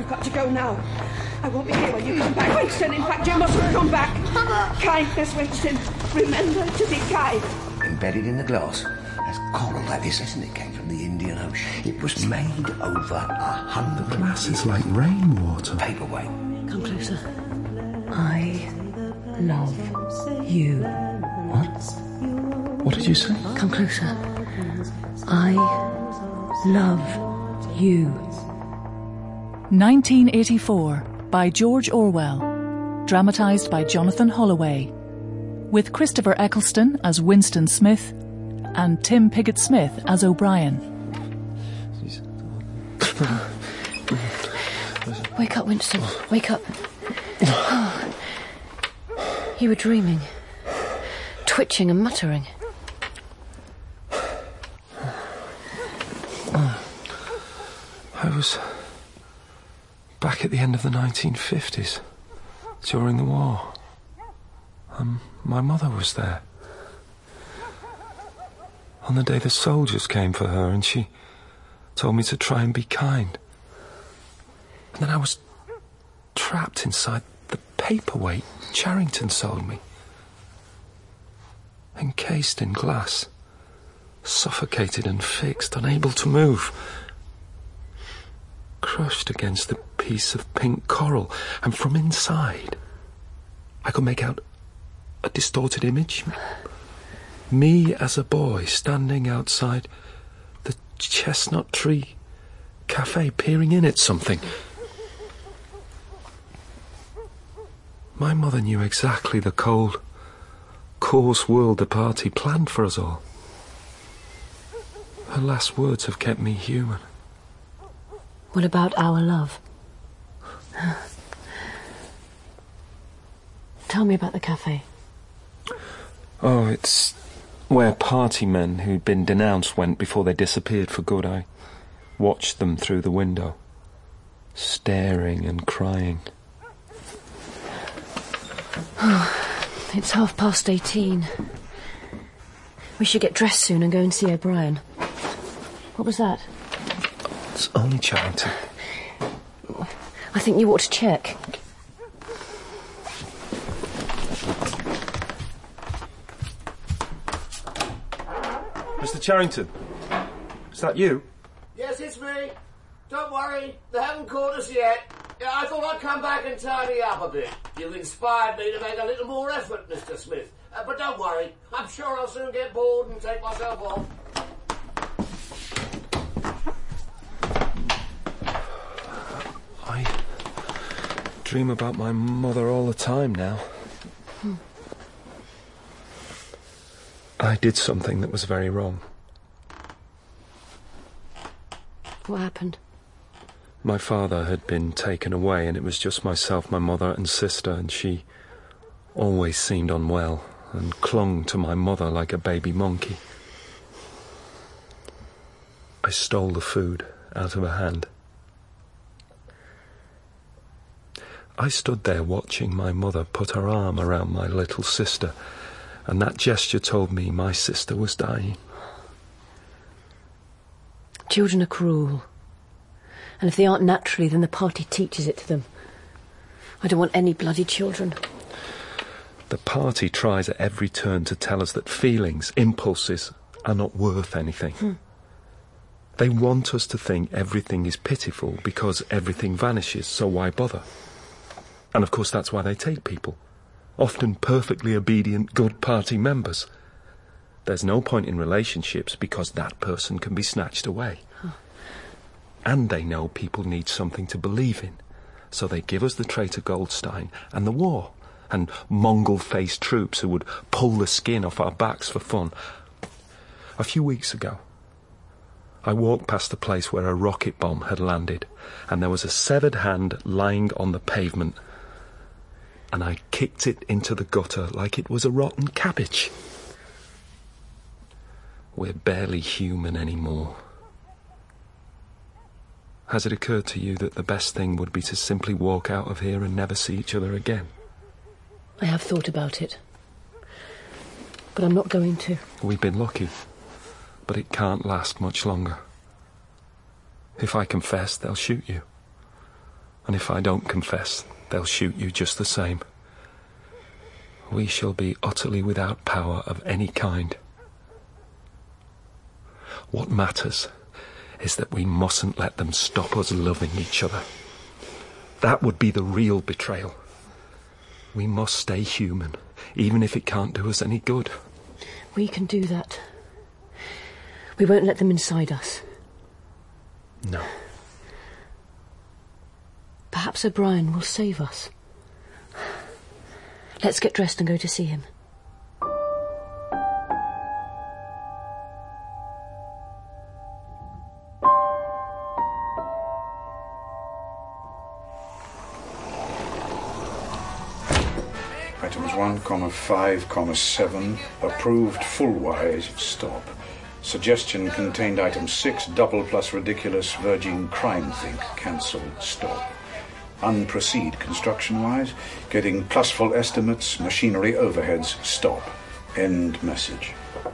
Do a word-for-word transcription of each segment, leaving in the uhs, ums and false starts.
You've got to go now. I won't be here when you come back, Winston. In fact, you mustn't come back. Kindness, Winston. Remember to be kind. Embedded in the glass. That's coral, that is, isn't it? It came from the Indian Ocean. It was made over a hundred The glass is like rainwater. Paperweight. Come closer. I love you. What? What did you say? Come closer. I love you. nineteen eighty-four by George Orwell. Dramatised by Jonathan Holloway. With Christopher Eccleston as Winston Smith and Tim Pigott-Smith as O'Brien. Wake up, Winston. Wake up. You were dreaming. Twitching and muttering. I was back at the end of the nineteen fifties, during the war. Um, my mother was there. On the day the soldiers came for her, and she told me to try and be kind. And then I was trapped inside the paperweight Charrington sold me. Encased in glass, suffocated and fixed, unable to move. Crushed against the piece of pink coral, and from inside I could make out a distorted image. Me as a boy standing outside the Chestnut Tree Cafe, peering in at something. My mother knew exactly the cold, coarse world the party planned for us all. Her last words have kept me human. What about our love? Tell me about the cafe. Oh, it's where party men who'd been denounced went before they disappeared for good. I watched them through the window, staring and crying. Oh, it's half past eighteen. We should get dressed soon and go and see O'Brien. What was that? It's only Charrington. I think you ought to check. Mister Charrington, is that you? Yes, it's me. Don't worry, they haven't caught us yet. I thought I'd come back and tidy up a bit. You've inspired me to make a little more effort, Mister Smith. Uh, but don't worry, I'm sure I'll soon get bored and take myself off. I dream about my mother all the time now. Hmm. I did something that was very wrong. What happened? My father had been taken away, and it was just myself, my mother and sister, and she always seemed unwell and clung to my mother like a baby monkey. I stole the food out of her hand. I stood there watching my mother put her arm around my little sister, and that gesture told me my sister was dying. Children are cruel. And if they aren't naturally, then the party teaches it to them. I don't want any bloody children. The party tries at every turn to tell us that feelings, impulses, are not worth anything. Hmm. They want us to think everything is pitiful because everything vanishes, so why bother? And of course that's why they take people. Often perfectly obedient, good party members. There's no point in relationships because that person can be snatched away. Huh. And they know people need something to believe in. So they give us the traitor Goldstein and the war, and Mongol-faced troops who would pull the skin off our backs for fun. A few weeks ago, I walked past the place where a rocket bomb had landed, and there was a severed hand lying on the pavement, and I kicked it into the gutter like it was a rotten cabbage. We're barely human anymore. Has it occurred to you that the best thing would be to simply walk out of here and never see each other again? I have thought about it. But I'm not going to. We've been lucky, but it can't last much longer. If I confess, they'll shoot you. And if I don't confess, they'll shoot you just the same. We shall be utterly without power of any kind. What matters is that we mustn't let them stop us loving each other. That would be the real betrayal. We must stay human, even if it can't do us any good. We can do that. We won't let them inside us. No. Perhaps O'Brien will save us. Let's get dressed and go to see him. Items one, comma five, comma seven, approved full-wise, stop. Suggestion contained item six, double plus ridiculous, verging crime think, cancelled, stop. Unproceed construction-wise, getting plus full estimates, machinery overheads, stop. End message.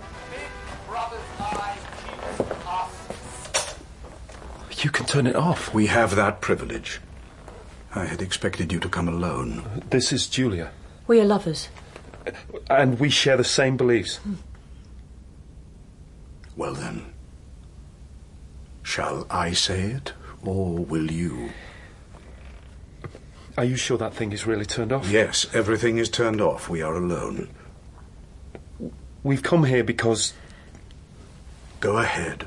You can turn it off. We have that privilege. I had expected you to come alone. This is Julia. We are lovers. And we share the same beliefs. Hmm. Well then, shall I say it, or will you? Are you sure that thing is really turned off? Yes, everything is turned off. We are alone. We've come here because... Go ahead.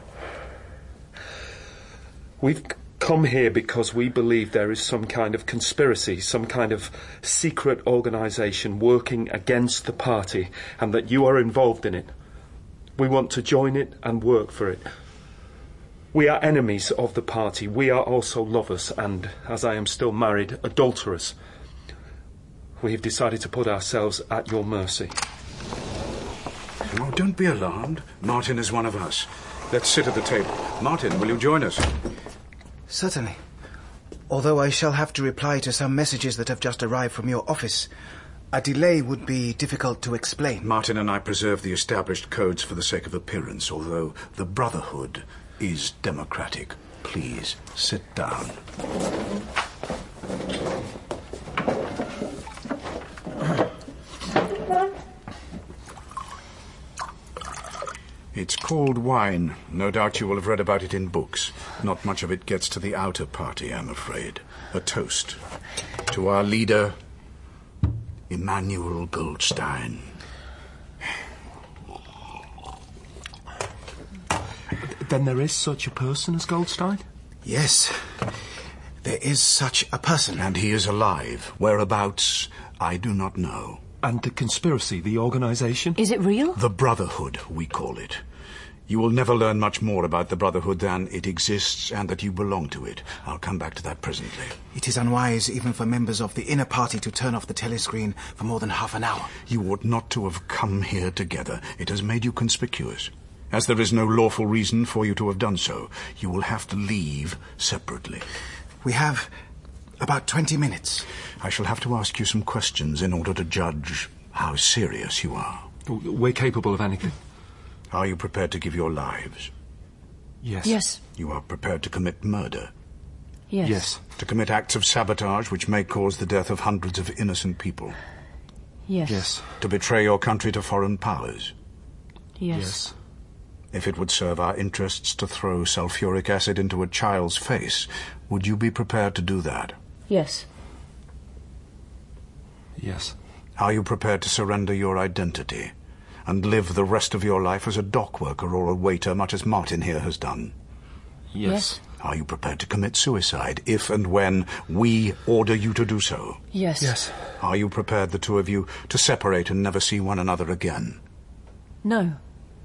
We've come here because we believe there is some kind of conspiracy, some kind of secret organisation working against the party, and that you are involved in it. We want to join it and work for it. We are enemies of the party. We are also lovers, and, as I am still married, adulterers. We have decided to put ourselves at your mercy. Oh, don't be alarmed. Martin is one of us. Let's sit at the table. Martin, will you join us? Certainly. Although I shall have to reply to some messages that have just arrived from your office, a delay would be difficult to explain. Martin and I preserve the established codes for the sake of appearance, although the Brotherhood is democratic. Please, sit down. It's called wine. No doubt you will have read about it in books. Not much of it gets to the outer party, I'm afraid. A toast to our leader, Emmanuel Goldstein. Then there is such a person as Goldstein? Yes, there is such a person. And he is alive. Whereabouts, I do not know. And the conspiracy, the organisation? Is it real? The Brotherhood, we call it. You will never learn much more about the Brotherhood than it exists and that you belong to it. I'll come back to that presently. It is unwise even for members of the inner party to turn off the telescreen for more than half an hour. You ought not to have come here together. It has made you conspicuous. As there is no lawful reason for you to have done so, you will have to leave separately. We have about twenty minutes. I shall have to ask you some questions in order to judge how serious you are. We're capable of anything. Are you prepared to give your lives? Yes. Yes. You are prepared to commit murder? Yes. Yes. To commit acts of sabotage which may cause the death of hundreds of innocent people? Yes. Yes. To betray your country to foreign powers? Yes. Yes. If it would serve our interests to throw sulfuric acid into a child's face, would you be prepared to do that? Yes. Yes. Are you prepared to surrender your identity and live the rest of your life as a dock worker or a waiter, much as Martin here has done? Yes. Are you prepared to commit suicide if and when we order you to do so? Yes. Yes. Are you prepared, the two of you, to separate and never see one another again? No.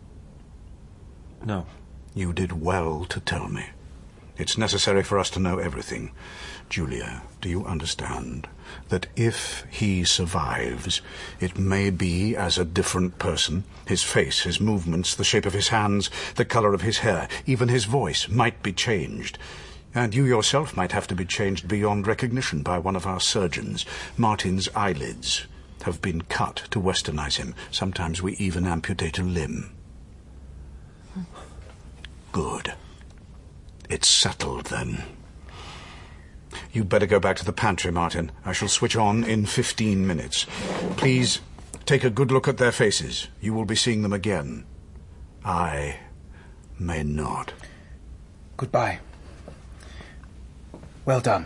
No. You did well to tell me. It's necessary for us to know everything. Julia, do you understand that if he survives, it may be as a different person? His face, his movements, the shape of his hands, the colour of his hair, even his voice might be changed. And you yourself might have to be changed beyond recognition by one of our surgeons. Martin's eyelids have been cut to westernize him. Sometimes we even amputate a limb. Good. It's settled, then. You better go back to the pantry, Martin. I shall switch on in fifteen minutes. Please take a good look at their faces. You will be seeing them again. I may not. Goodbye. Well done.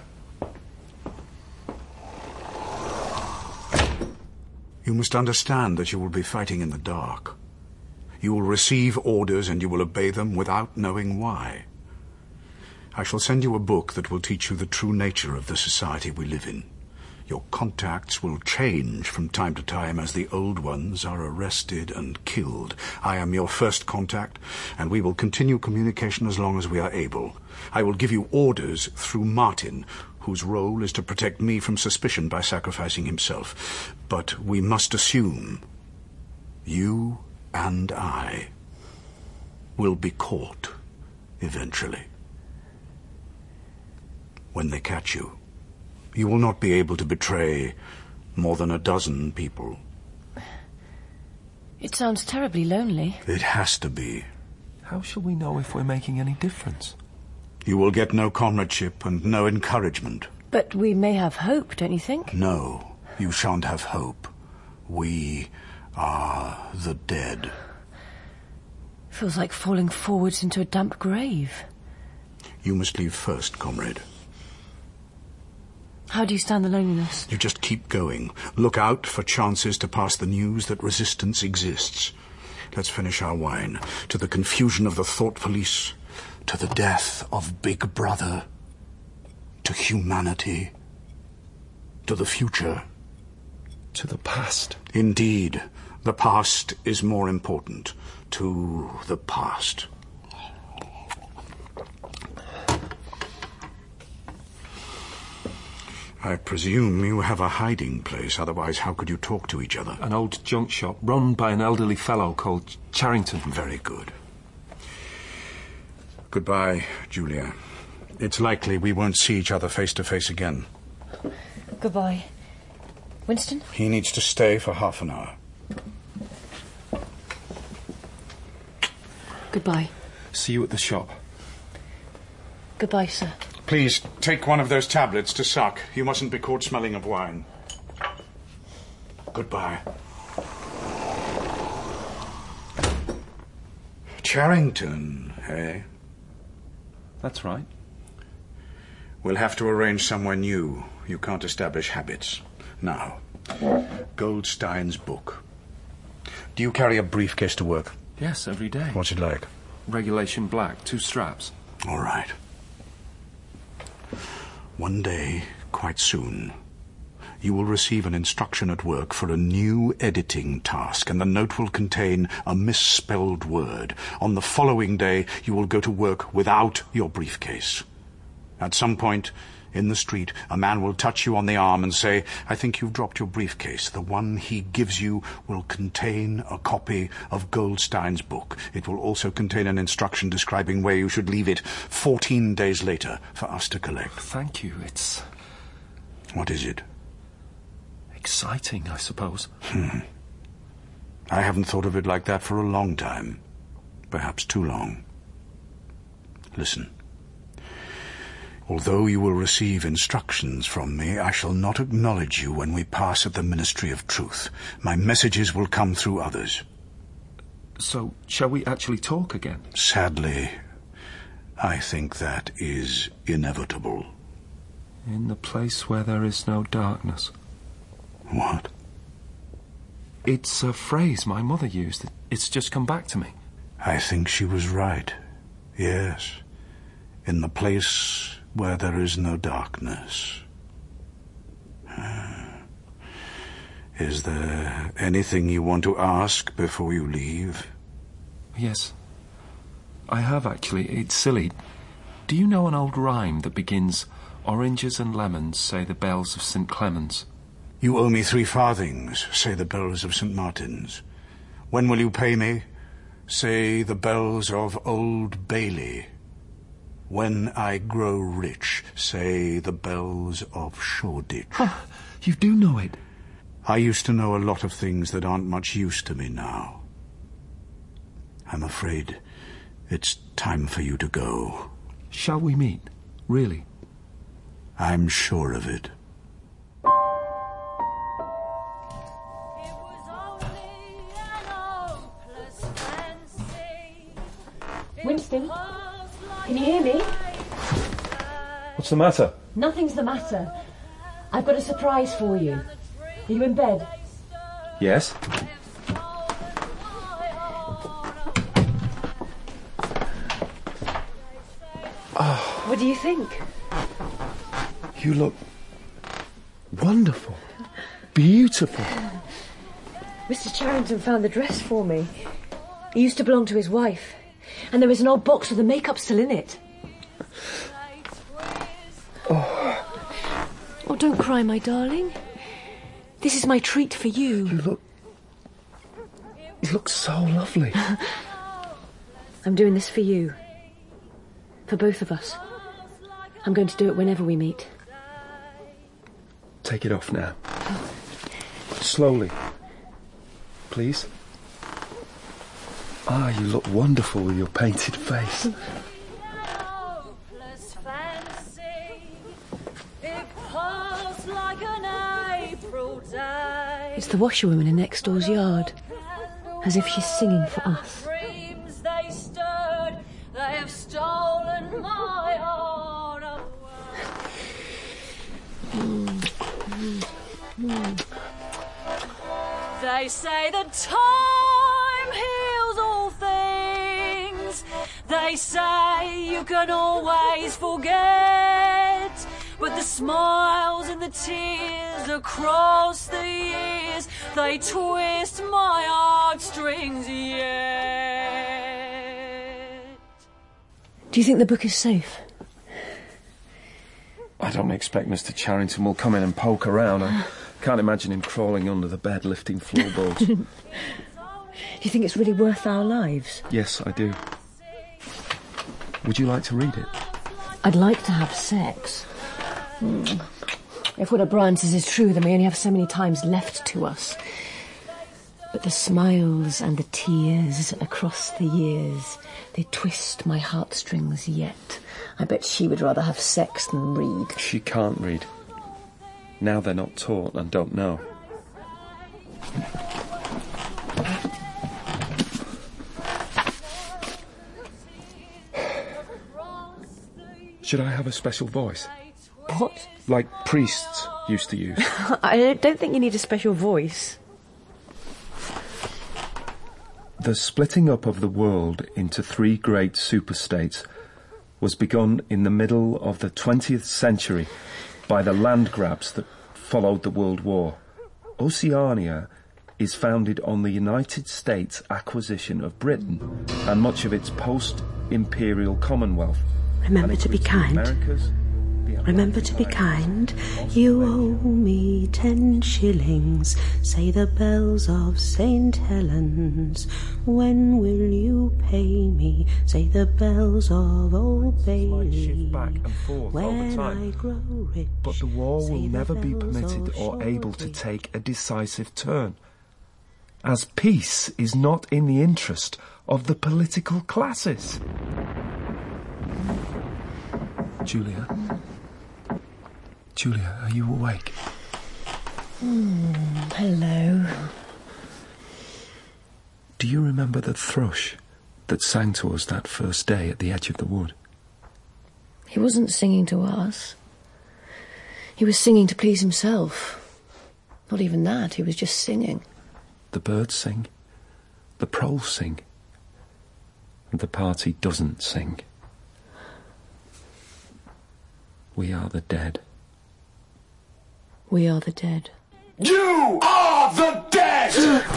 You must understand that you will be fighting in the dark. You will receive orders and you will obey them without knowing why. I shall send you a book that will teach you the true nature of the society we live in. Your contacts will change from time to time as the old ones are arrested and killed. I am your first contact, and we will continue communication as long as we are able. I will give you orders through Martin, whose role is to protect me from suspicion by sacrificing himself. But we must assume you and I will be caught eventually. When they catch you, you will not be able to betray more than a dozen people. It sounds terribly lonely. It has to be. How shall we know if we're making any difference? You will get no comradeship and no encouragement. But we may have hope, don't you think? No, you shan't have hope. We are the dead. Feels like falling forwards into a damp grave. You must leave first, comrade. How do you stand the loneliness? You just keep going. Look out for chances to pass the news that resistance exists. Let's finish our wine. To the confusion of the thought police, to the death of Big Brother, to humanity, to the future. To the past. Indeed, the past is more important. To the past. I presume you have a hiding place, otherwise how could you talk to each other? An old junk shop run by an elderly fellow called Charrington. Very good. Goodbye, Julia. It's likely we won't see each other face to face again. Goodbye. Winston? He needs to stay for half an hour. Goodbye. See you at the shop. Goodbye, sir. Please, take one of those tablets to suck. You mustn't be caught smelling of wine. Goodbye. Charrington, eh? That's right. We'll have to arrange somewhere new. You can't establish habits. Now, Goldstein's book. Do you carry a briefcase to work? Yes, every day. What's it like? Regulation black, two straps. All right. One day, quite soon, you will receive an instruction at work for a new editing task, and the note will contain a misspelled word. On the following day, you will go to work without your briefcase. At some point in the street, a man will touch you on the arm and say, "I think you've dropped your briefcase." The one he gives you will contain a copy of Goldstein's book. It will also contain an instruction describing where you should leave it fourteen days later for us to collect. Thank you. It's What is it? exciting, I suppose. Hmm. I haven't thought of it like that for a long time. Perhaps too long. Listen. Although you will receive instructions from me, I shall not acknowledge you when we pass at the Ministry of Truth. My messages will come through others. So, shall we actually talk again? Sadly, I think that is inevitable. In the place where there is no darkness. What? It's a phrase my mother used. It's just come back to me. I think she was right. Yes. In the place where there is no darkness. Uh, is there anything you want to ask before you leave? Yes. I have, actually. It's silly. Do you know an old rhyme that begins, "Oranges and lemons, say the bells of Saint Clement's"? You owe me three farthings, say the bells of Saint Martin's. When will you pay me? Say the bells of Old Bailey. When I grow rich, say the bells of Shoreditch. Huh, you do know it. I used to know a lot of things that aren't much use to me now. I'm afraid it's time for you to go. Shall we meet? Really? I'm sure of it. Winston, can you hear me? What's the matter? Nothing's the matter. I've got a surprise for you. Are you in bed? Yes? Oh. What do you think? You look wonderful. Beautiful. Mister Charrington found the dress for me. It used to belong to his wife. And there is an old box with the makeup still in it. Oh. Oh, don't cry, my darling. This is my treat for you. You look... You look so lovely. I'm doing this for you. For both of us. I'm going to do it whenever we meet. Take it off now. Slowly. Please. Ah, you look wonderful with your painted face. It's the washerwoman in next door's yard, as if she's singing for us. They have stolen my heart away. They say that time heals all things. They say you can always forget. But the smiles and the tears across the years, they twist my heartstrings yet. Do you think the book is safe? I don't expect Mister Charrington will come in and poke around. I can't imagine him crawling under the bed lifting floorboards. Do you think it's really worth our lives? Yes, I do. Would you like to read it? I'd like to have sex. Mm. If what O'Brien says is true, then we only have so many times left to us. But the smiles and the tears across the years, they twist my heartstrings yet. I bet she would rather have sex than read. She can't read. Now they're not taught and don't know. Should I have a special voice? What? Like priests used to use. I don't think you need a special voice. The splitting up of the world into three great superstates was begun in the middle of the twentieth century by the land grabs that followed the World War. Oceania is founded on the United States acquisition of Britain and much of its post-imperial Commonwealth. Remember to be kind. Americas, Remember to be kind. You owe me ten shillings. Say the bells of Saint Helens. When will you pay me? Say the bells of Old Bailey. When I grow rich. But the war will never be permitted or able to take a decisive turn, as peace is not in the interest of the political classes. Julia? Julia, are you awake? Mm, hello. Do you remember the thrush that sang to us that first day at the edge of the wood? He wasn't singing to us. He was singing to please himself. Not even that, he was just singing. The birds sing, the proles sing, and the party doesn't sing. We are the dead. We are the dead. You are the dead!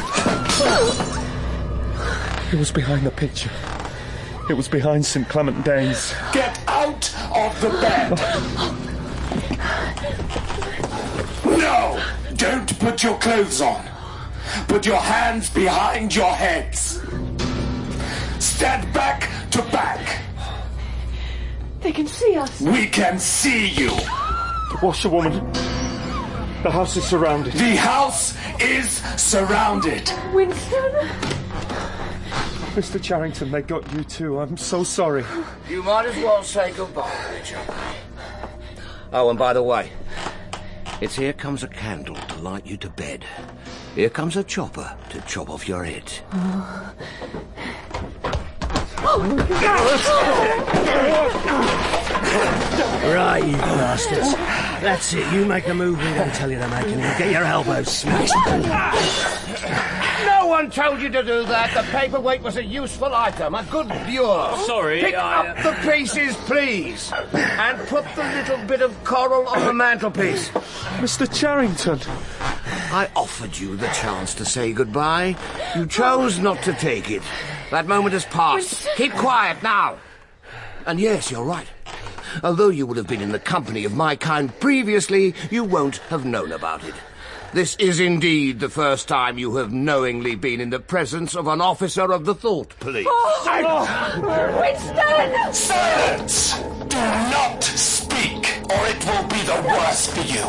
It was behind the picture. It was behind Saint Clement Danes. Get out of the bed! No! Don't put your clothes on. Put your hands behind your heads. Stand back to back. They can see us. We can see you. The washerwoman. The house is surrounded. The house is surrounded. Winston? Mister Charrington, they got you too. I'm so sorry. You might as well say goodbye, Richard. Oh, and by the way, it's here comes a candle to light you to bed. Here comes a chopper to chop off your head. Oh. Right, you bastards. That's it. You make a move, we don't tell you to make any. Get your elbows smashed. No one told you to do that. The paperweight was a useful item, a good lure. Sorry, Pick I... up the pieces, please. And put the little bit of coral on the mantelpiece. Mister Charrington. I offered you the chance to say goodbye. You chose not to take it. That moment has passed. Keep quiet now. And yes, you're right. Although you would have been in the company of my kind previously, you won't have known about it. This is indeed the first time you have knowingly been in the presence of an officer of the Thought Police. Oh, Winston! Silence! Do not speak, or it will be the worse for you.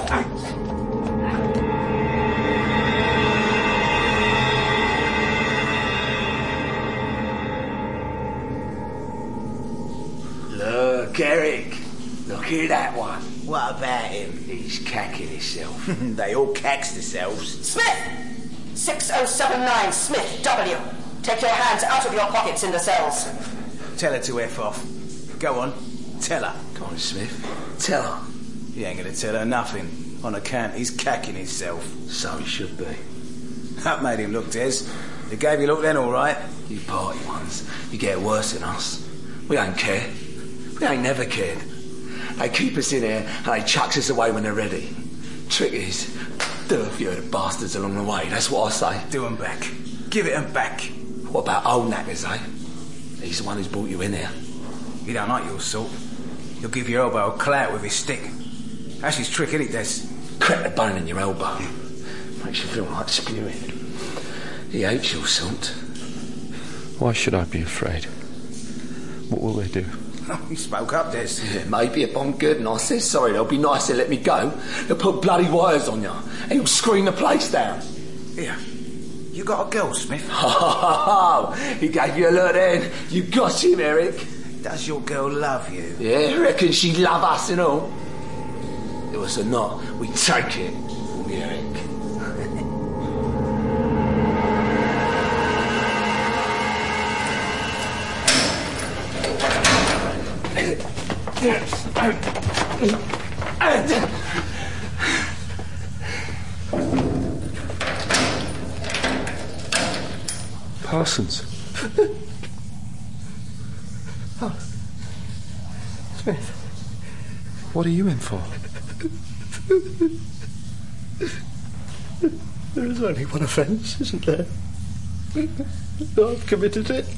Look, Eric. Look at that one. What about him? He's cacking himself. They all cacks themselves. Smith! six oh seven nine, Smith, W. Take your hands out of your pockets in the cells. Tell her to F off. Go on. Tell her. Go on, Smith. Tell her. He ain't going to tell her nothing. On account he's cacking himself. So he should be. That made him look, Des. It gave you look then, all right? You party ones. You get worse than us. We don't care. We ain't never cared. They keep us in here and they chucks us away when they're ready. Trick is, do a few of the bastards along the way, that's what I say. Do 'em back. Give it 'em back. What about old knackers, eh? He's the one who's brought you in here. He don't like your sort. He'll give your elbow a clout with his stick. That's his trick, isn't it, Des? Crack the bone in your elbow. Makes you feel like spewing. He hates your sort. Why should I be afraid? What will they do? He spoke up, Des. Yeah, maybe if I'm good and I say sorry, they'll be nice to let me go. They'll put bloody wires on you and you'll screen the place down. Here, you got a girl, Smith? Ha ha ha! He gave you a look then. You got him, Eric. Does your girl love you? Yeah, reckon she love us and all. It was or not, we take it, won't we, Eric? Parsons. Oh. Smith. What are you in for? There is only one offence, isn't there? I've committed it.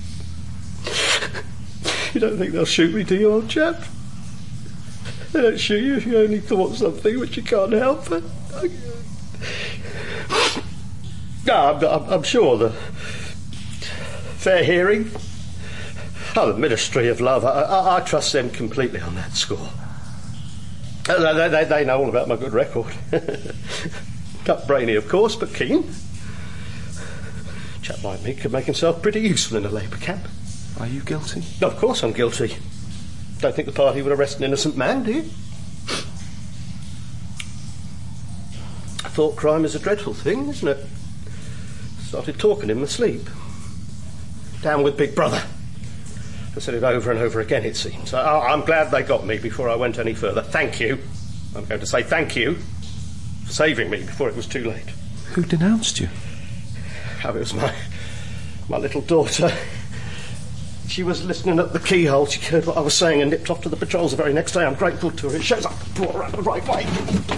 You don't think they'll shoot me, do you, old chap? They don't shoot you if you only thought something which you can't help. But no, I'm, I'm, I'm sure the fair hearing, oh, the Ministry of Love, I, I, I trust them completely on that score. They, they, they know all about my good record. Cut brainy, of course, but keen. A chap like me could make himself pretty useful in a Labour camp. Are you guilty? Of course I'm guilty. Don't think the party would arrest an innocent man, do you? Thought crime is a dreadful thing, isn't it? Started talking in my sleep. Down with Big Brother. I said it over and over again, it seems. I, I'm glad they got me before I went any further. Thank you. I'm going to say thank you for saving me before it was too late. Who denounced you? Oh, it was my, my little daughter. She was listening at the keyhole. She heard what I was saying and nipped off to the patrols the very next day. I'm grateful to her. It shows I brought her out the right way.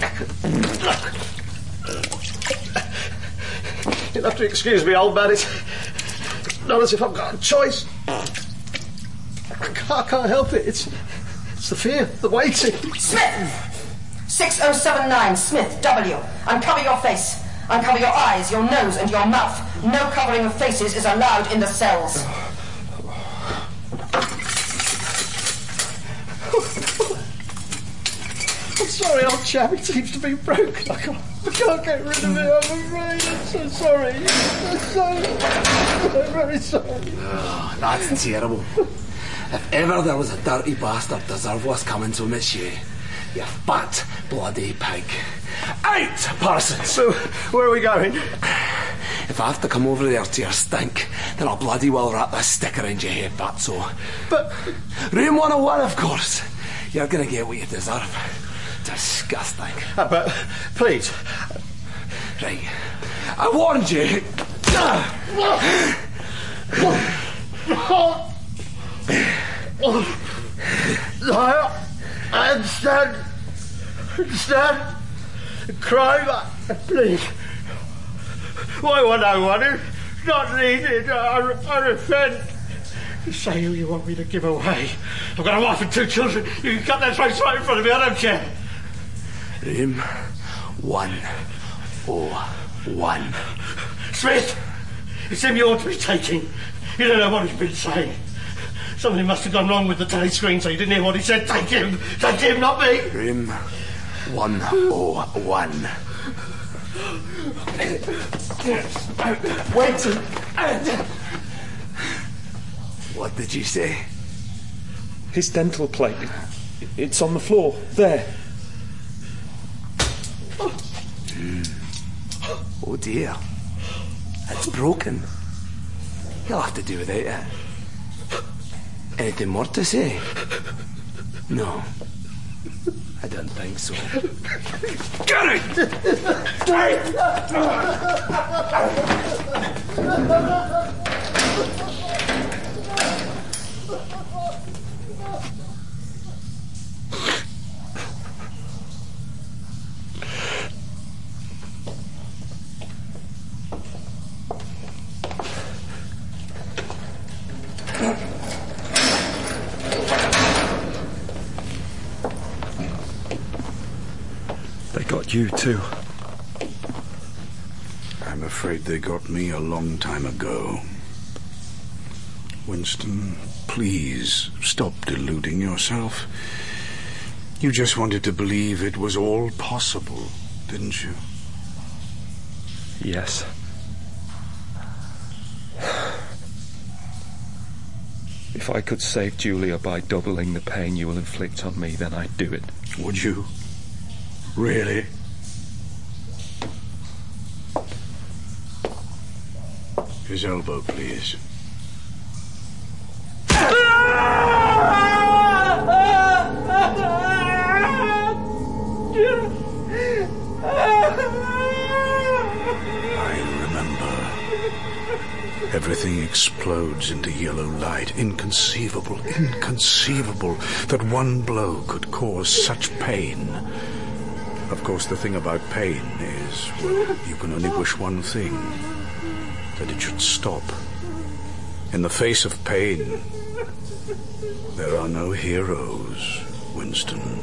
You'll have to excuse me, old man. It's not as if I've got a choice. I can't, I can't help it. It's, it's the fear, the waiting. Smith! six oh seven nine, Smith, W. Uncover your face. Uncover your eyes, your nose and your mouth. No covering of faces is allowed in the cells. I'm sorry, old chap. It seems to be broken. I can't, I can't get rid of it, I'm afraid. I'm so sorry. I'm so... I'm very sorry. Oh, that's terrible. If ever there was a dirty bastard deserve what's coming to him, it's you. You fat bloody pig. Out, Parsons! So, where are we going? If I have to come over there to your stink, then I'll bloody well wrap this stick around your head, fatso. But... Room one oh one, of course. You're going to get what you deserve. Disgusting. Uh, but, please. Right. I warned you. I, I understand. Understand. Crime. Please. Why one oh one? It's not needed. I, I repent. Say who you want me to give away. I've got a wife and two children. You can cut their throats right in front of me. I don't care. Room one oh one. Smith! It's him you ought to be taking. You don't know what he's been saying. Something must have gone wrong with the telly screen so you didn't hear what he said. Take him! Take him, not me! Room one oh one. Wait! What did you say? His dental plate. It's on the floor. There. Mm. Oh dear. It's broken. He'll have to do without it. Anything more to say? No. I don't think so. Get They got you too. I'm afraid they got me a long time ago. Winston, please stop deluding yourself. You just wanted to believe it was all possible, didn't you? Yes. If I could save Julia by doubling the pain you will inflict on me, then I'd do it. Would you? Really? His elbow, please. Everything explodes into yellow light. Inconceivable, inconceivable that one blow could cause such pain. Of course, the thing about pain is, well, you can only wish one thing, that it should stop. In the face of pain, there are no heroes, Winston.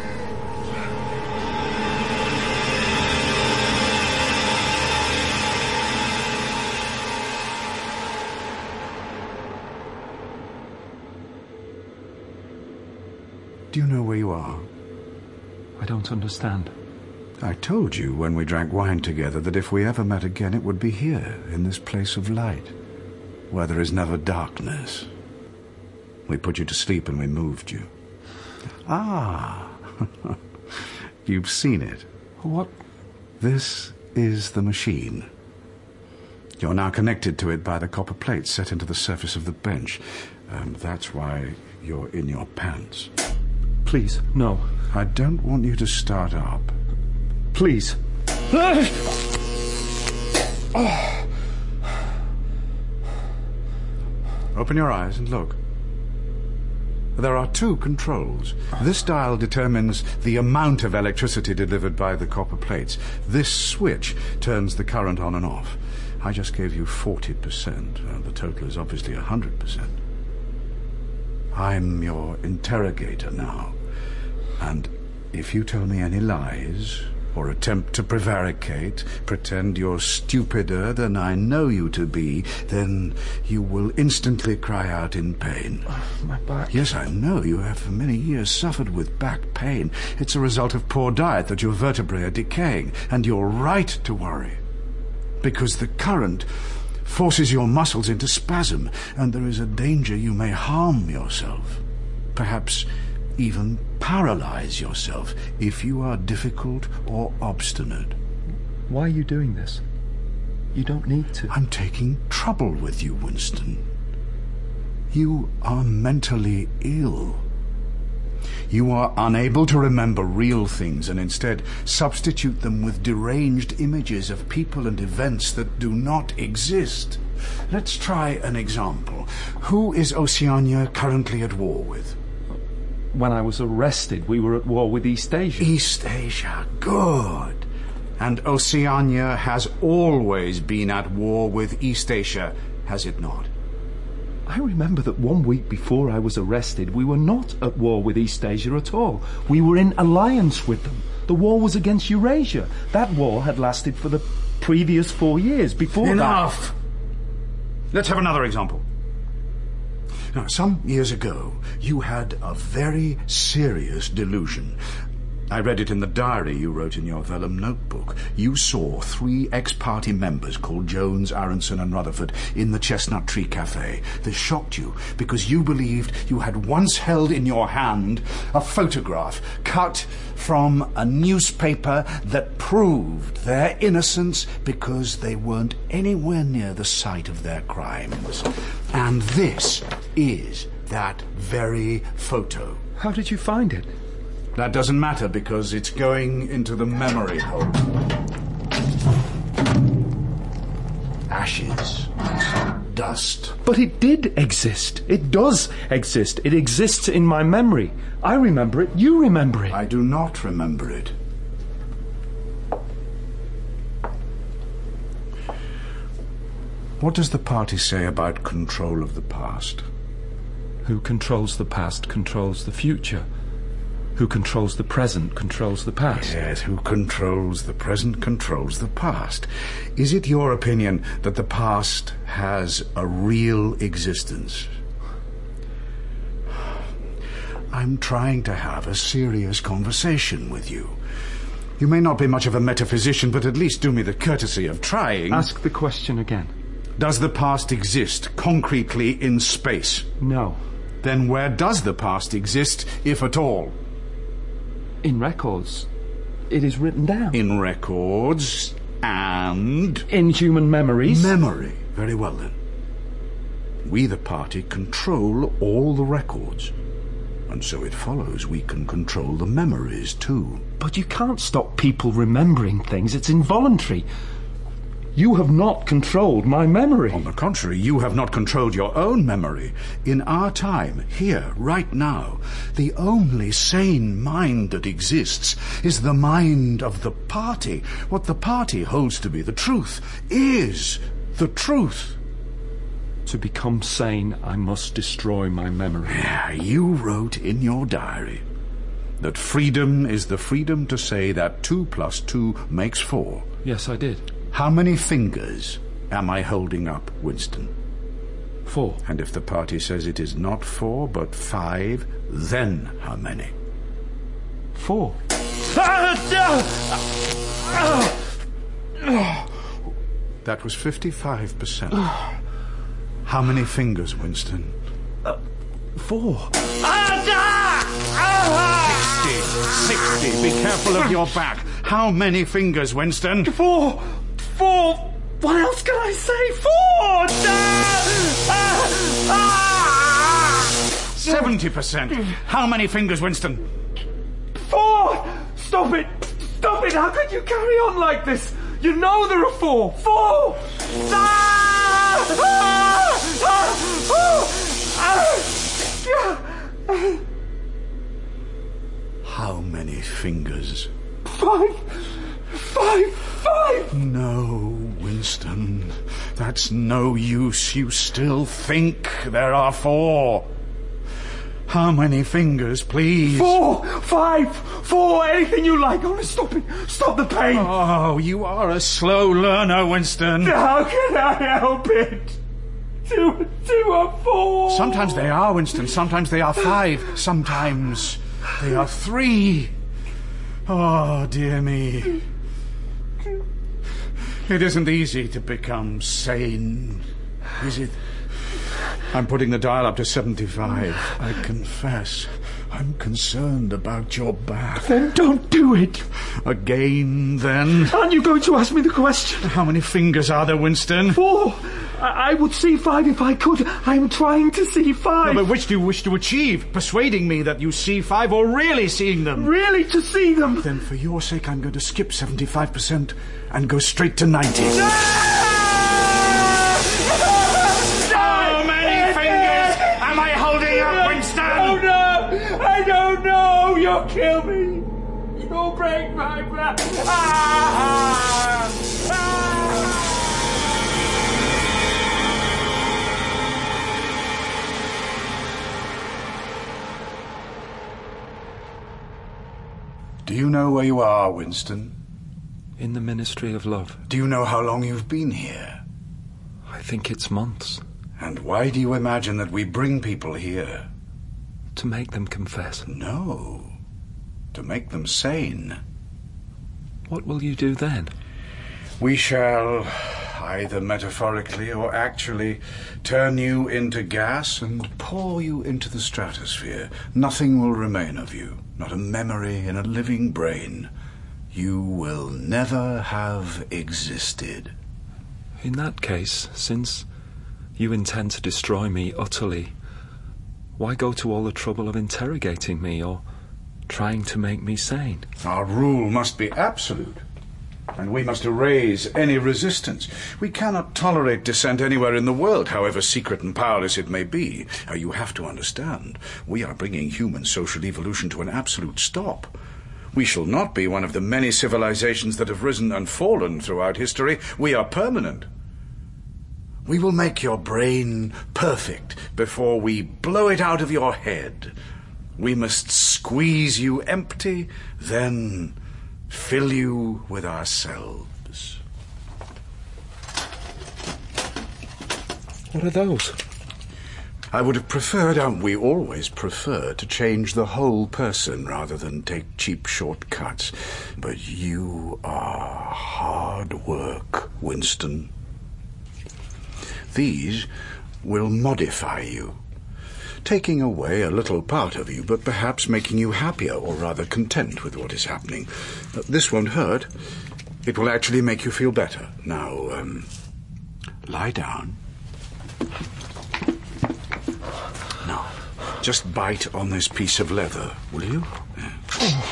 Do you know where you are? I don't understand. I told you when we drank wine together that if we ever met again it would be here, in this place of light, where there is never darkness. We put you to sleep and we moved you. Ah, you've seen it. What? This is the machine. You're now connected to it by the copper plates set into the surface of the bench. And that's why you're in your pants. Please, no. I don't want you to start up. Please. Open your eyes and look. There are two controls. This dial determines the amount of electricity delivered by the copper plates. This switch turns the current on and off. I just gave you forty percent. Uh, the total is obviously one hundred percent. I'm your interrogator now. And if you tell me any lies, or attempt to prevaricate, pretend you're stupider than I know you to be, then you will instantly cry out in pain. Oh, my back. Yes, I know. You have for many years suffered with back pain. It's a result of poor diet that your vertebrae are decaying, and you're right to worry. Because the current forces your muscles into spasm, and there is a danger you may harm yourself. Perhaps even paralyze yourself if you are difficult or obstinate. Why are you doing this? You don't need to. I'm taking trouble with you, Winston. You are mentally ill. You are unable to remember real things and instead substitute them with deranged images of people and events that do not exist. Let's try an example. Who is Oceania currently at war with? When I was arrested, we were at war with East Asia. East Asia, good. And Oceania has always been at war with East Asia, has it not? I remember that one week before I was arrested, we were not at war with East Asia at all. We were in alliance with them. The war was against Eurasia. That war had lasted for the previous four years. Before that... Enough! Let's have another example. Now, some years ago, you had a very serious delusion. I read it in the diary you wrote in your vellum notebook. You saw three ex-party members called Jones, Aronson and Rutherford in the Chestnut Tree Cafe. This shocked you because you believed you had once held in your hand a photograph cut from a newspaper that proved their innocence because they weren't anywhere near the site of their crimes. And this is that very photo. How did you find it? That doesn't matter because it's going into the memory hole. Ashes. Dust. But it did exist. It does exist. It exists in my memory. I remember it. You remember it. I do not remember it. What does the party say about control of the past? Who controls the past controls the future. Who controls the present controls the past. Yes, who controls the present controls the past. Is it your opinion that the past has a real existence? I'm trying to have a serious conversation with you. You may not be much of a metaphysician, but at least do me the courtesy of trying. Ask the question again. Does the past exist concretely in space? No. Then where does the past exist, if at all? In records. It is written down. In records and... in human memories. Memory. Very well then. We, the party, control all the records. And so it follows we can control the memories too. But you can't stop people remembering things. It's involuntary. You have not controlled my memory. On the contrary, you have not controlled your own memory. In our time, here, right now, the only sane mind that exists is the mind of the party. What the party holds to be the truth is the truth. To become sane, I must destroy my memory. Yeah, you wrote in your diary that freedom is the freedom to say that two plus two makes four. Yes, I did. How many fingers am I holding up, Winston? Four. And if the party says it is not four, but five, then how many? Four. That was fifty-five percent. How many fingers, Winston? Uh, four. Sixty. Sixty. Be careful of your back. How many fingers, Winston? Four. Four. What else can I say? Four. Seventy percent. How many fingers, Winston? Four. Stop it. Stop it. How could you carry on like this? You know there are four. Four. How many fingers? Five. Five. Five. No, Winston. That's no use. You still think there are four. How many fingers, please? Four. Five. Four. Anything you like. Only stop it. Stop the pain. Oh, you are a slow learner, Winston. How can I help it? Two, two or four. Sometimes they are, Winston. Sometimes they are five. Sometimes they are three. Oh, dear me. It isn't easy to become sane, is it? I'm putting the dial up to seventy-five. I confess. I'm concerned about your back. Then don't do it. Again, then? Aren't you going to ask me the question? How many fingers are there, Winston? Four. I, I would see five if I could. I'm trying to see five. No, but which do you wish to achieve? Persuading me that you see five or really seeing them? Really to see them. Then for your sake, I'm going to skip seventy-five percent and go straight to ninety. No! How many fingers am I holding up, Winston? Oh, no! I don't know! You'll kill me! You'll break my back! Ah! Ah! Do you know where you are, Winston? In the Ministry of Love. Do you know how long you've been here? I think it's months. And why do you imagine that we bring people here? To make them confess. No. To make them sane. What will you do then? We shall, either metaphorically or actually, turn you into gas and pour you into the stratosphere. Nothing will remain of you. Not a memory in a living brain. You will never have existed. In that case, since you intend to destroy me utterly, why go to all the trouble of interrogating me or trying to make me sane? Our rule must be absolute, and we must erase any resistance. We cannot tolerate dissent anywhere in the world, however secret and powerless it may be. Now, you have to understand, we are bringing human social evolution to an absolute stop. We shall not be one of the many civilizations that have risen and fallen throughout history. We are permanent. We will make your brain perfect before we blow it out of your head. We must squeeze you empty, then fill you with ourselves. What are those? I would have preferred, and we always prefer, to change the whole person rather than take cheap shortcuts. But you are hard work, Winston. These will modify you, taking away a little part of you, but perhaps making you happier, or rather content with what is happening. This won't hurt. It will actually make you feel better. Now, um, lie down. Now, just bite on this piece of leather, will you? Yeah.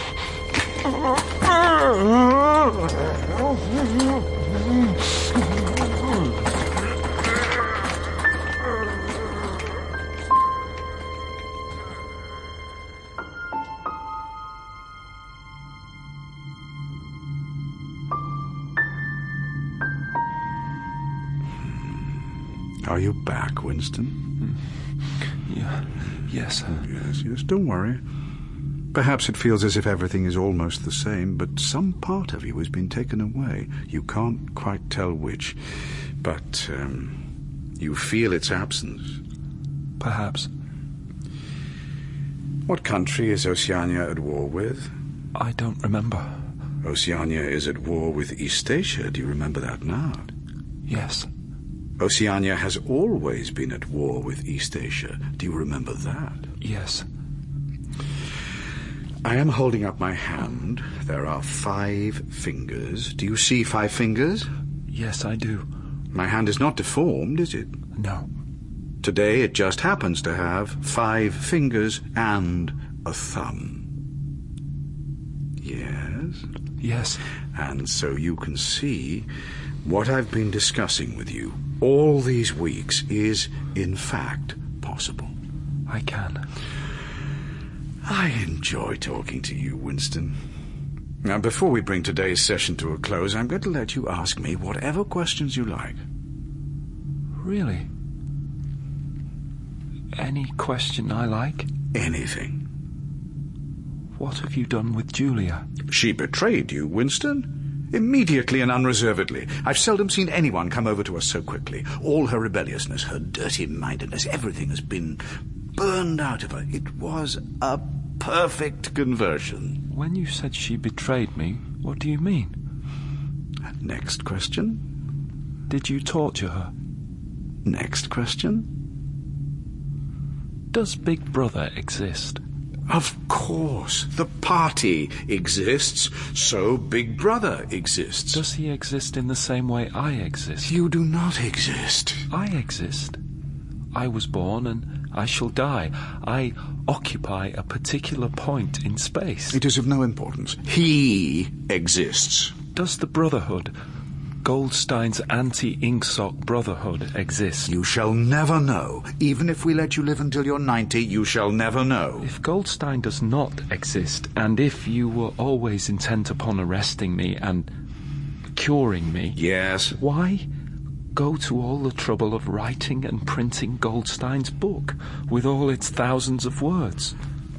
Are you back, Winston? Yeah. Yes, sir. Yes, yes, don't worry. Perhaps it feels as if everything is almost the same, but some part of you has been taken away. You can't quite tell which, but um, you feel its absence. Perhaps. What country is Oceania at war with? I don't remember. Oceania is at war with Eastasia. Do you remember that now? Yes. Oceania has always been at war with Eastasia. Do you remember that? Yes. I am holding up my hand. There are five fingers. Do you see five fingers? Yes, I do. My hand is not deformed, is it? No. Today it just happens to have five fingers and a thumb. Yes? Yes. And so you can see what I've been discussing with you all these weeks is, in fact, possible. I can. I enjoy talking to you, Winston. Now, before we bring today's session to a close, I'm going to let you ask me whatever questions you like. Really? Any question I like? Anything. What have you done with Julia? She betrayed you, Winston. Immediately and unreservedly. I've seldom seen anyone come over to us so quickly. All her rebelliousness, her dirty-mindedness, everything has been burned out of her. It was a perfect conversion. When you said she betrayed me, what do you mean? Next question. Did you torture her? Next question. Does Big Brother exist? Of course. The party exists, so Big Brother exists. Does he exist in the same way I exist? You do not exist. I exist. I was born and I shall die. I occupy a particular point in space. It is of no importance. He exists. Does the Brotherhood, Goldstein's anti-Inksock Brotherhood, exist? You shall never know. Even if we let you live until you're ninety, you shall never know. If Goldstein does not exist, and if you were always intent upon arresting me and curing me... Yes? Why go to all the trouble of writing and printing Goldstein's book, with all its thousands of words?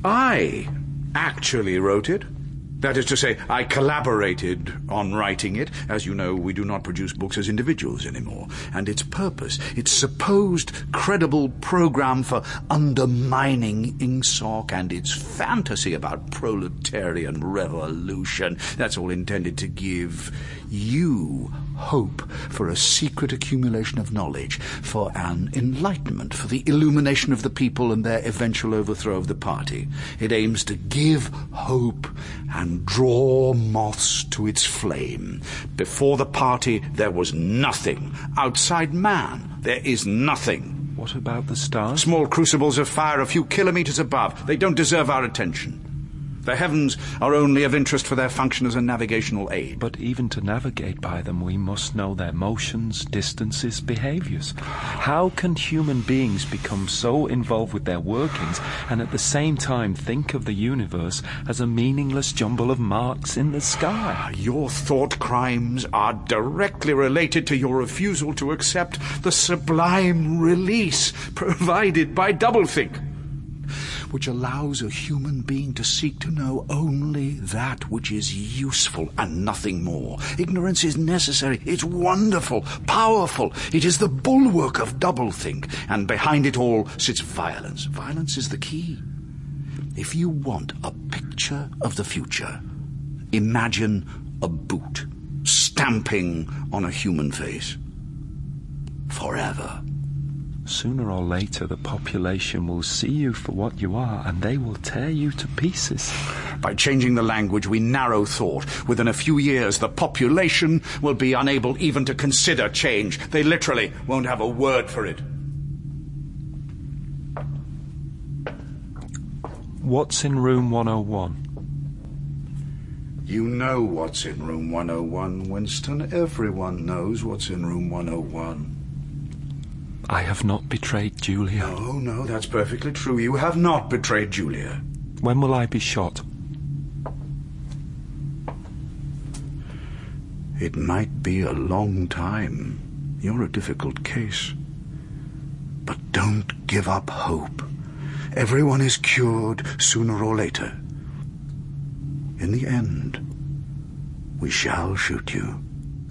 I actually wrote it. That is to say, I collaborated on writing it. As you know, we do not produce books as individuals anymore. And its purpose, its supposed credible program for undermining Ingsoc, and its fantasy about proletarian revolution, that's all intended to give you hope for a secret accumulation of knowledge, for an enlightenment, for the illumination of the people and their eventual overthrow of the party. It aims to give hope and draw moths to its flame. Before the party, there was nothing. Outside man, there is nothing. What about the stars? Small crucibles of fire a few kilometers above. They don't deserve our attention. The heavens are only of interest for their function as a navigational aid. But even to navigate by them, we must know their motions, distances, behaviours. How can human beings become so involved with their workings and at the same time think of the universe as a meaningless jumble of marks in the sky? Your thought crimes are directly related to your refusal to accept the sublime release provided by doublethink, which allows a human being to seek to know only that which is useful and nothing more. Ignorance is necessary, it's wonderful, powerful. It is the bulwark of doublethink, and behind it all sits violence. Violence is the key. If you want a picture of the future, imagine a boot stamping on a human face. Forever. Sooner or later, the population will see you for what you are, and they will tear you to pieces. By changing the language, we narrow thought. Within a few years, the population will be unable even to consider change. They literally won't have a word for it. What's in room one oh one? You know what's in room one oh one, Winston. Everyone knows what's in room one oh one. I have not betrayed Julia. No, no, that's perfectly true. You have not betrayed Julia. When will I be shot? It might be a long time. You're a difficult case. But don't give up hope. Everyone is cured sooner or later. In the end, we shall shoot you.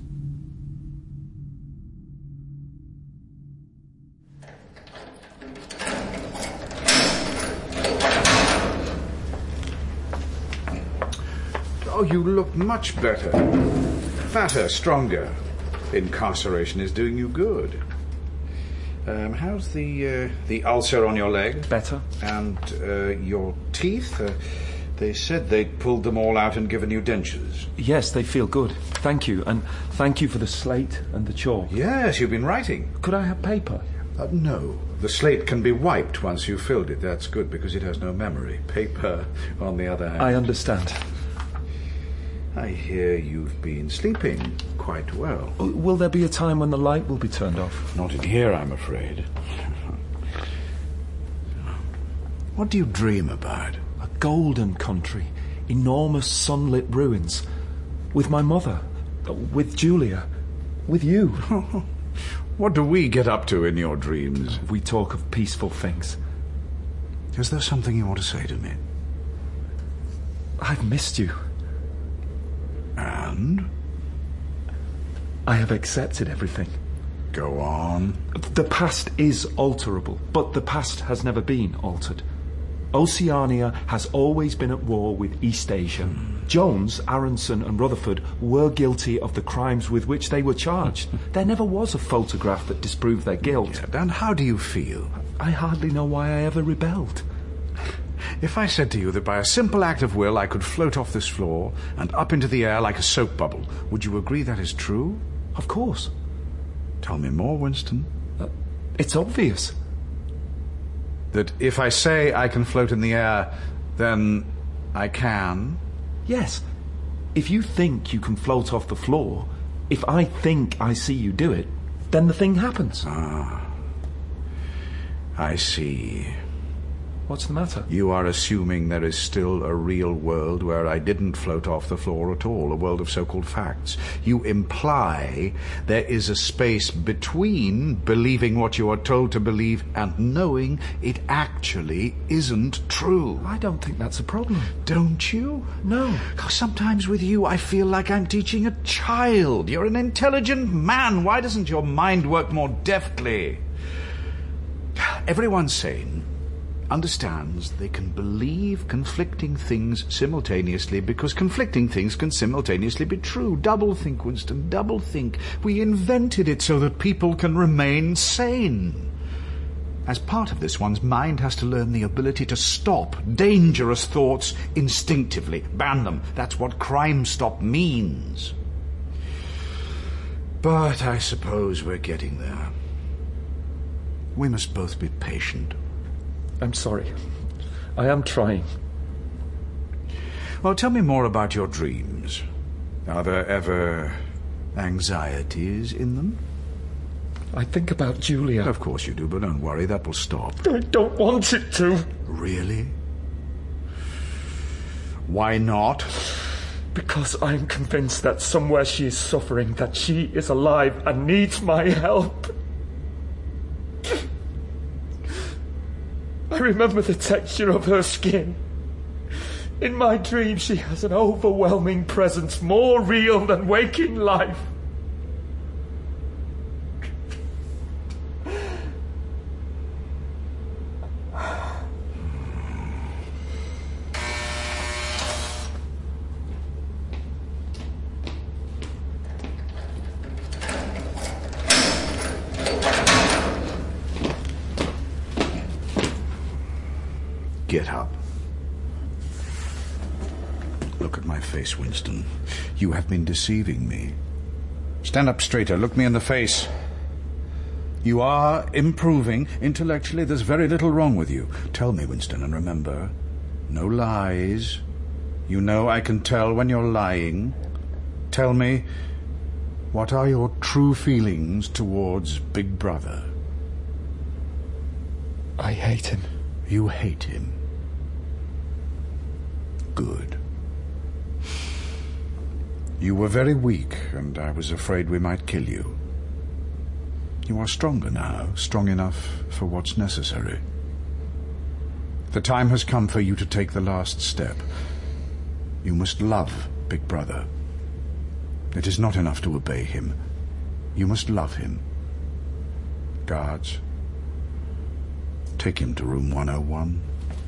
Oh, you look much better. Fatter, stronger. Incarceration is doing you good. Um, how's the uh, the ulcer on your leg? Better. And uh, your teeth? Uh, they said they'd pulled them all out and given you dentures. Yes, they feel good. Thank you. And thank you for the slate and the chalk. Yes, you've been writing. Could I have paper? Uh, no. The slate can be wiped once you've filled it. That's good because it has no memory. Paper, on the other hand... I understand. I hear you've been sleeping quite well. Will there be a time when the light will be turned off? Not in here, I'm afraid. What do you dream about? A golden country, enormous sunlit ruins, with my mother, with Julia, with you. What do we get up to in your dreams? We talk of peaceful things. Is there something you want to say to me? I've missed you. And? I have accepted everything. Go on. The past is alterable, but the past has never been altered. Oceania has always been at war with East Asia. Mm. Jones, Aronson and Rutherford were guilty of the crimes with which they were charged. There never was a photograph that disproved their guilt. Yeah, and how do you feel? I hardly know why I ever rebelled. If I said to you that by a simple act of will I could float off this floor and up into the air like a soap bubble, would you agree that is true? Of course. Tell me more, Winston. Uh, it's obvious. That if I say I can float in the air, then I can? Yes. If you think you can float off the floor, if I think I see you do it, then the thing happens. Ah. I see. What's the matter? You are assuming there is still a real world where I didn't float off the floor at all, a world of so-called facts. You imply there is a space between believing what you are told to believe and knowing it actually isn't true. I don't think that's a problem. Don't you? No. Sometimes with you I feel like I'm teaching a child. You're an intelligent man. Why doesn't your mind work more deftly? Everyone sane understands they can believe conflicting things simultaneously because conflicting things can simultaneously be true. Double think, Winston, double think. We invented it so that people can remain sane. As part of this, one's mind has to learn the ability to stop dangerous thoughts instinctively. Ban them. That's what Crime Stop means. But I suppose we're getting there. We must both be patient. I'm sorry. I am trying. Well, tell me more about your dreams. Are there ever anxieties in them? I think about Julia. Of course you do, but don't worry, that will stop. I don't want it to. Really? Why not? Because I'm convinced that somewhere she is suffering, that she is alive and needs my help. I remember the texture of her skin. In my dream, she has an overwhelming presence, more real than waking life. Get up. Look at my face, Winston. You have been deceiving me. Stand up straighter. Look me in the face. You are improving. Intellectually, there's very little wrong with you. Tell me, Winston, and remember, no lies. You know I can tell when you're lying. Tell me, what are your true feelings towards Big Brother? I hate him. You hate him? Good. You were very weak, and I was afraid we might kill you. You are stronger now, strong enough for what's necessary. The time has come for you to take the last step. You must love Big Brother. It is not enough to obey him. You must love him. Guards, take him to room one oh one.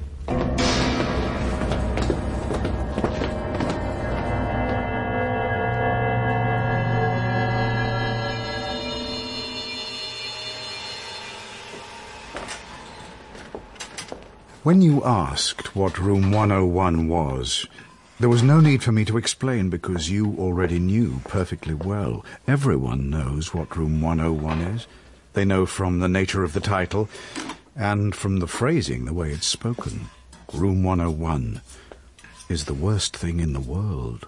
When you asked what room one oh one was, there was no need for me to explain because you already knew perfectly well. Everyone knows what room one oh one is. They know from the nature of the title and from the phrasing, the way it's spoken. Room one oh one is the worst thing in the world.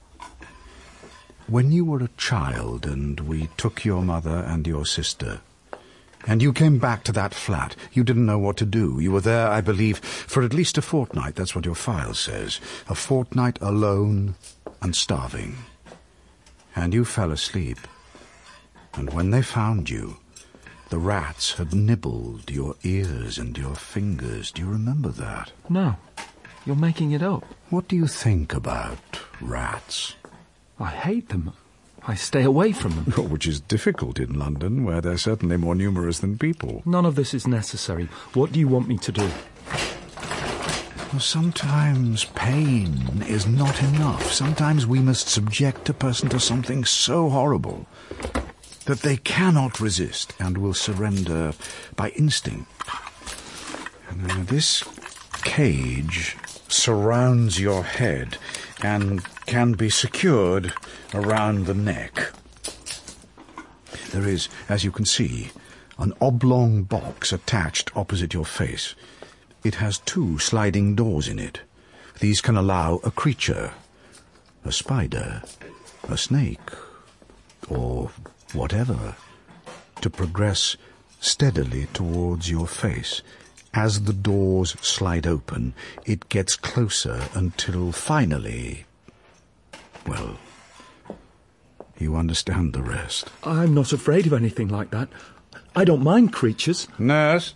When you were a child and we took your mother and your sister, and you came back to that flat, you didn't know what to do. You were there, I believe, for at least a fortnight. That's what your file says. A fortnight alone and starving. And you fell asleep. And when they found you, the rats had nibbled your ears and your fingers. Do you remember that? No. You're making it up. What do you think about rats? I hate them. I stay away from them. Well, which is difficult in London, where they're certainly more numerous than people. None of this is necessary. What do you want me to do? Well, sometimes pain is not enough. Sometimes we must subject a person to something so horrible that they cannot resist and will surrender by instinct. And uh, this cage surrounds your head and can be secured around the neck. There is, as you can see, an oblong box attached opposite your face. It has two sliding doors in it. These can allow a creature, a spider, a snake, or whatever, to progress steadily towards your face. As the doors slide open, it gets closer until finally, well, you understand the rest. I'm not afraid of anything like that. I don't mind creatures. Nurse?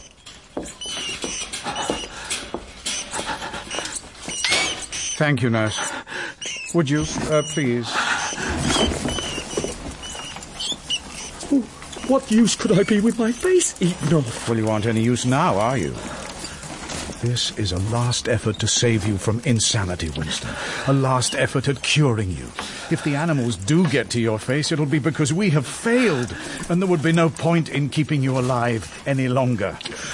Thank you, nurse. Would you, uh, please? What use could I be with my face eaten off? Well, you aren't any use now, are you? This is a last effort to save you from insanity, Winston. A last effort at curing you. If the animals do get to your face, it'll be because we have failed, and there would be no point in keeping you alive any longer.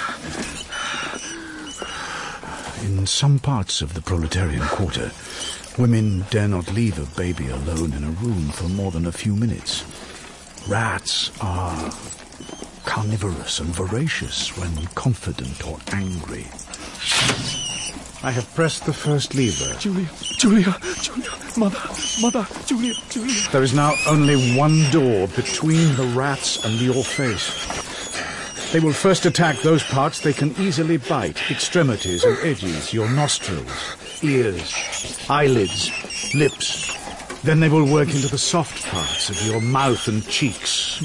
In some parts of the proletarian quarter, women dare not leave a baby alone in a room for more than a few minutes. Rats are carnivorous and voracious when confident or angry. I have pressed the first lever. Julia, Julia, Julia, Mother, Mother, Julia, Julia. There is now only one door between the rats and your face. They will first attack those parts they can easily bite, extremities and edges, your nostrils, ears, eyelids, lips. Then they will work into the soft parts of your mouth and cheeks.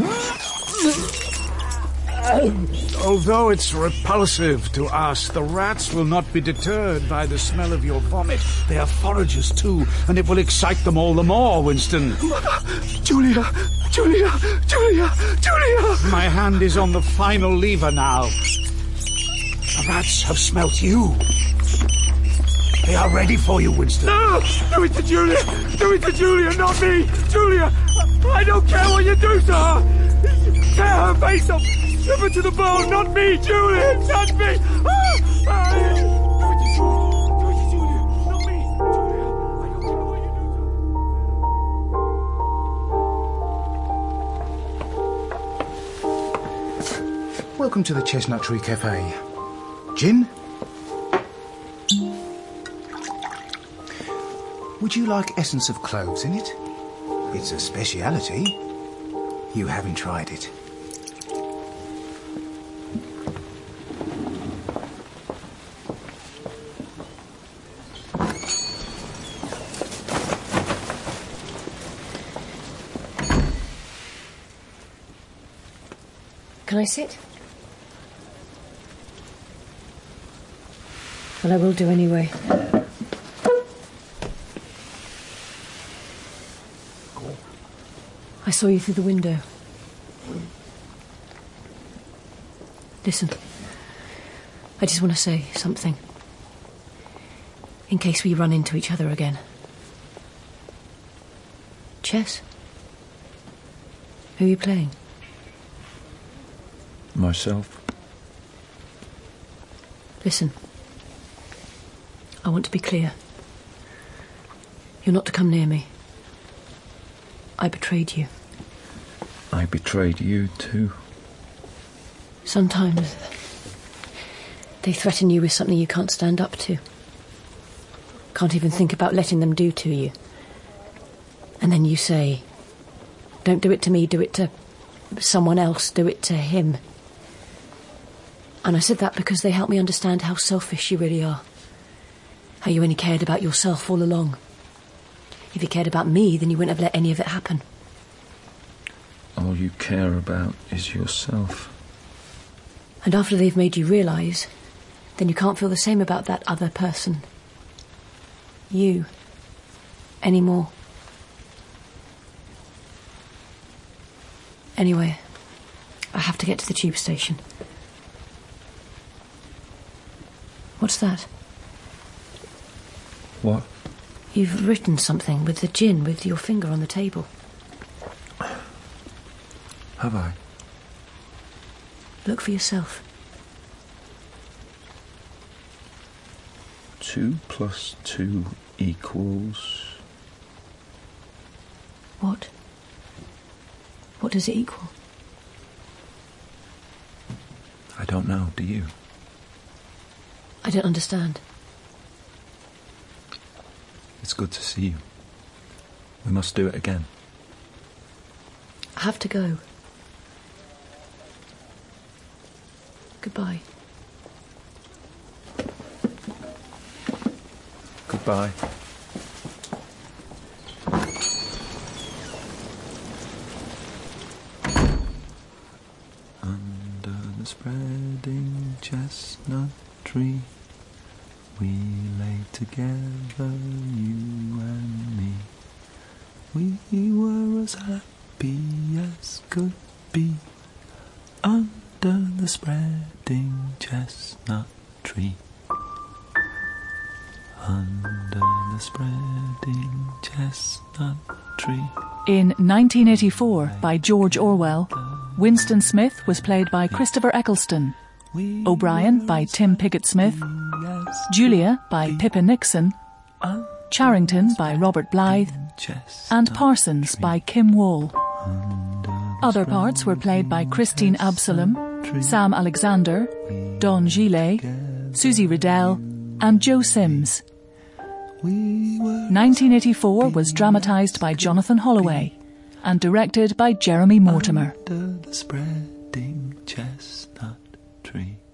Although it's repulsive to us, the rats will not be deterred by the smell of your vomit. They are foragers too, and it will excite them all the more, Winston. Mother, Julia, Julia, Julia, Julia! My hand is on the final lever now. The rats have smelt you. They are ready for you, Winston. No! Do it to Julia! Do it to Julia, not me! Julia! I don't care what you do to her! Tear her face off! Strip her to the bone, not me, Julia! Not me! Ah! Ah! Do it to Julia! Do it to Julia! Not me! Julia! I don't care what you do to her! Welcome to the Chestnut Tree Cafe. Gin? Would you like essence of cloves in it? It's a speciality. You haven't tried it. Can I sit? Well, I will do anyway. I saw you through the window. Listen. I just want to say something. In case we run into each other again. Chess? Who are you playing? Myself. Listen. I want to be clear. You're not to come near me. I betrayed you. I betrayed you too. Sometimes they threaten you with something you can't stand up to. Can't even think about letting them do to you. And then you say, don't do it to me, do it to someone else, do it to him. And I said that because they helped me understand how selfish you really are. How you only cared about yourself all along. If you cared about me, then you wouldn't have let any of it happen. All you care about is yourself. And after they've made you realise, then you can't feel the same about that other person. You. Anymore. Anyway, I have to get to the tube station. What's that? What? You've written something with the gin with your finger on the table. Have I? Look for yourself. Two plus two equals... What? What does it equal? I don't know, do you? I don't understand. It's good to see you. We must do it again. I have to go. Goodbye. Goodbye. Under the spreading chestnut tree, we lay together, you and me. We were as happy as could be under the spreading chestnut tree. Under the spreading chestnut tree. In nineteen eighty-four, by George Orwell, Winston Smith was played by Christopher Eccleston, O'Brien by Tim Pickett-Smith, Julia by Pippa Nixon, Charrington by Robert Blythe, and Parsons by Kim Wall. Other parts were played by Christine Absalom, Sam Alexander, Don Gillet, Susie Riddell, and Joe Sims. nineteen eighty-four was dramatised by Jonathan Holloway and directed by Jeremy Mortimer. Under the spreading chestnut tree.